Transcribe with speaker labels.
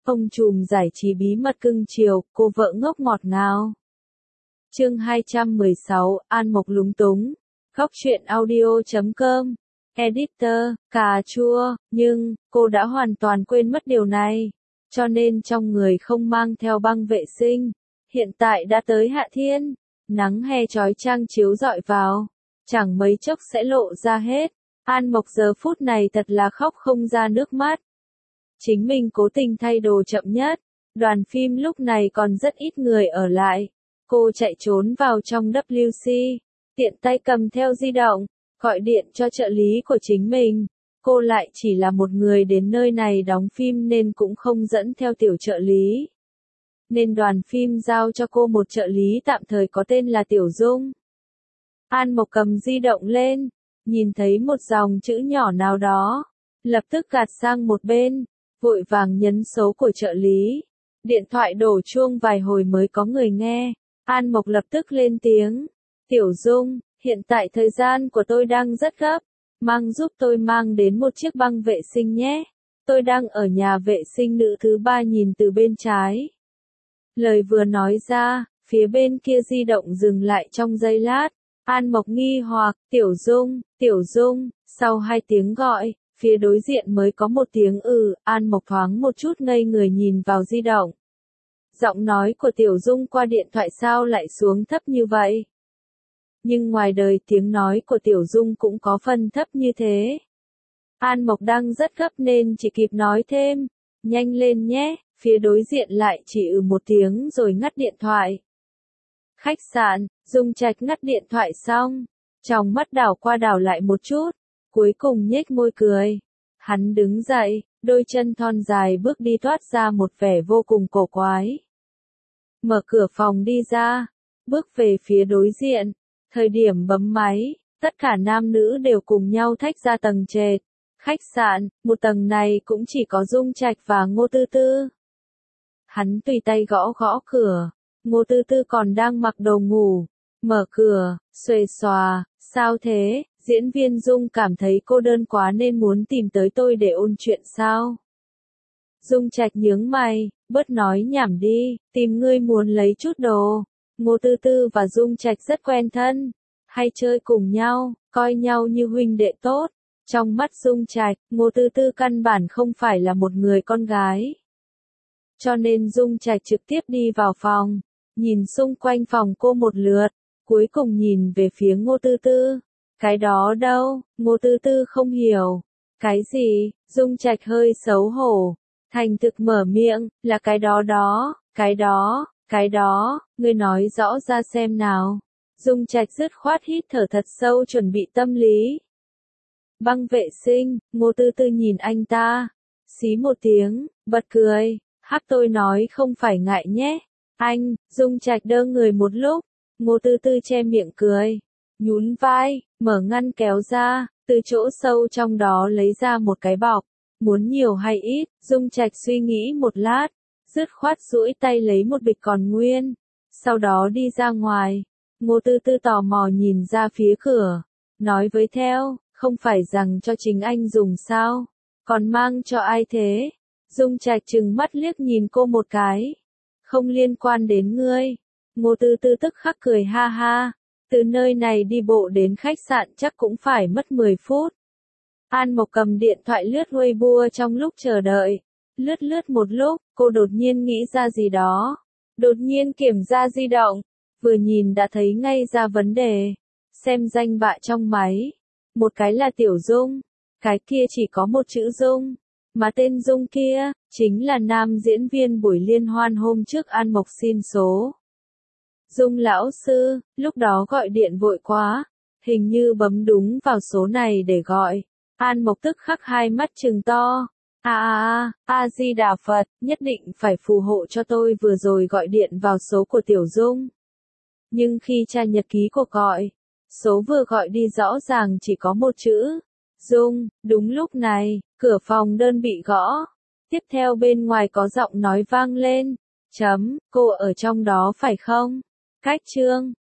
Speaker 1: Ông trùm giải trí bí mật cưng chiều, cô vợ ngốc ngọt ngào. Chương 216, An Mộc lúng túng. Góc truyện audio.com. Editor, cà chua, nhưng, cô đã hoàn toàn quên mất điều này. Cho nên trong người không mang theo băng vệ sinh. Hiện tại đã tới hạ thiên. Nắng hè chói chang chiếu rọi vào. Chẳng mấy chốc sẽ lộ ra hết. An Mộc giờ phút này thật là khóc không ra nước mắt. Chính mình cố tình thay đồ chậm nhất. Đoàn phim lúc này còn rất ít người ở lại. Cô chạy trốn vào trong WC. Tiện tay cầm theo di động. Gọi điện cho trợ lý của chính mình. Cô lại chỉ là một người đến nơi này đóng phim nên cũng không dẫn theo tiểu trợ lý. Nên đoàn phim giao cho cô một trợ lý tạm thời có tên là Tiểu Dung. An Mộc cầm di động lên. Nhìn thấy một dòng chữ nhỏ nào đó. Lập tức gạt sang một bên. Vội vàng nhấn số của trợ lý. Điện thoại đổ chuông vài hồi mới có người nghe. An Mộc lập tức lên tiếng. Tiểu Dung, hiện tại thời gian của tôi đang rất gấp. Giúp tôi mang đến một chiếc băng vệ sinh nhé. Tôi đang ở nhà vệ sinh nữ thứ 3 nhìn từ bên trái. Lời vừa nói ra, phía bên kia di động dừng lại trong giây lát. An Mộc nghi hoặc, Tiểu Dung, sau 2 tiếng gọi. Phía đối diện mới có một tiếng An Mộc thoáng một chút ngây người nhìn vào di động. Giọng nói của Tiểu Dung qua điện thoại sao lại xuống thấp như vậy? Nhưng ngoài đời tiếng nói của Tiểu Dung cũng có phần thấp như thế. An Mộc đang rất gấp nên chỉ kịp nói thêm, nhanh lên nhé, phía đối diện lại chỉ một tiếng rồi ngắt điện thoại. Khách sạn, Dung Trạch ngắt điện thoại xong, trong mắt đảo qua đảo lại một chút. Cuối cùng nhếch môi cười. Hắn đứng dậy, đôi chân thon dài bước đi toát ra một vẻ vô cùng cổ quái. Mở cửa phòng đi ra, bước về phía đối diện. Thời điểm bấm máy, tất cả nam nữ đều cùng nhau thách ra tầng trệt. Khách sạn, một tầng này cũng chỉ có Dung Trạch và Ngô Tư Tư. Hắn tùy tay gõ gõ cửa. Ngô Tư Tư còn đang mặc đồ ngủ. Mở cửa, xuề xòa, sao thế? Diễn viên Dung cảm thấy cô đơn quá nên muốn tìm tới tôi để ôn chuyện sao? Dung Trạch nhướng mày, bớt nói nhảm đi, tìm ngươi muốn lấy chút đồ. Ngô Tư Tư và Dung Trạch rất quen thân, hay chơi cùng nhau, coi nhau như huynh đệ tốt. Trong mắt Dung Trạch, Ngô Tư Tư căn bản không phải là một người con gái. Cho nên Dung Trạch trực tiếp đi vào phòng, nhìn xung quanh phòng cô một lượt, cuối cùng nhìn về phía Ngô Tư Tư. Cái đó đâu? Ngô Tư Tư không hiểu. Cái gì? Dung Trạch hơi xấu hổ. Thành thực mở miệng, là cái đó đó, cái đó, ngươi nói rõ ra xem nào. Dung Trạch dứt khoát hít thở thật sâu chuẩn bị tâm lý. Băng vệ sinh, Ngô Tư Tư nhìn anh ta. Xí một tiếng, bật cười. Hắc tôi nói không phải ngại nhé. Anh, Dung Trạch đơ người một lúc. Ngô Tư Tư che miệng cười. Nhún vai, mở ngăn kéo ra, từ chỗ sâu trong đó lấy ra một cái bọc. Muốn nhiều hay ít, Dung Trạch suy nghĩ một lát, dứt khoát duỗi tay lấy một bịch còn nguyên. Sau đó đi ra ngoài, Ngô Tư Tư tò mò nhìn ra phía cửa, nói với theo, không phải rằng cho chính anh dùng sao, còn mang cho ai thế? Dung Trạch trừng mắt liếc nhìn cô một cái, không liên quan đến ngươi. Ngô Tư Tư tức khắc cười ha ha. Từ nơi này đi bộ đến khách sạn chắc cũng phải mất 10 phút. An Mộc cầm điện thoại lướt Weibo trong lúc chờ đợi. Lướt một lúc, cô đột nhiên nghĩ ra gì đó. Đột nhiên kiểm tra di động. Vừa nhìn đã thấy ngay ra vấn đề. Xem danh bạ trong máy. Một cái là Tiểu Dung. Cái kia chỉ có một chữ Dung. Mà tên Dung kia, chính là nam diễn viên buổi liên hoan hôm trước An Mộc xin số. Dung lão sư, lúc đó gọi điện vội quá, hình như bấm đúng vào số này để gọi. An Mộc tức khắc hai mắt trừng to. A Di Đà Phật, nhất định phải phù hộ cho tôi vừa rồi gọi điện vào số của Tiểu Dung. Nhưng khi tra nhật ký cuộc gọi, số vừa gọi đi rõ ràng chỉ có một chữ, Dung. Đúng lúc này, cửa phòng đơn bị gõ. Tiếp theo bên ngoài có giọng nói vang lên. Cô ở trong đó phải không? Cách chương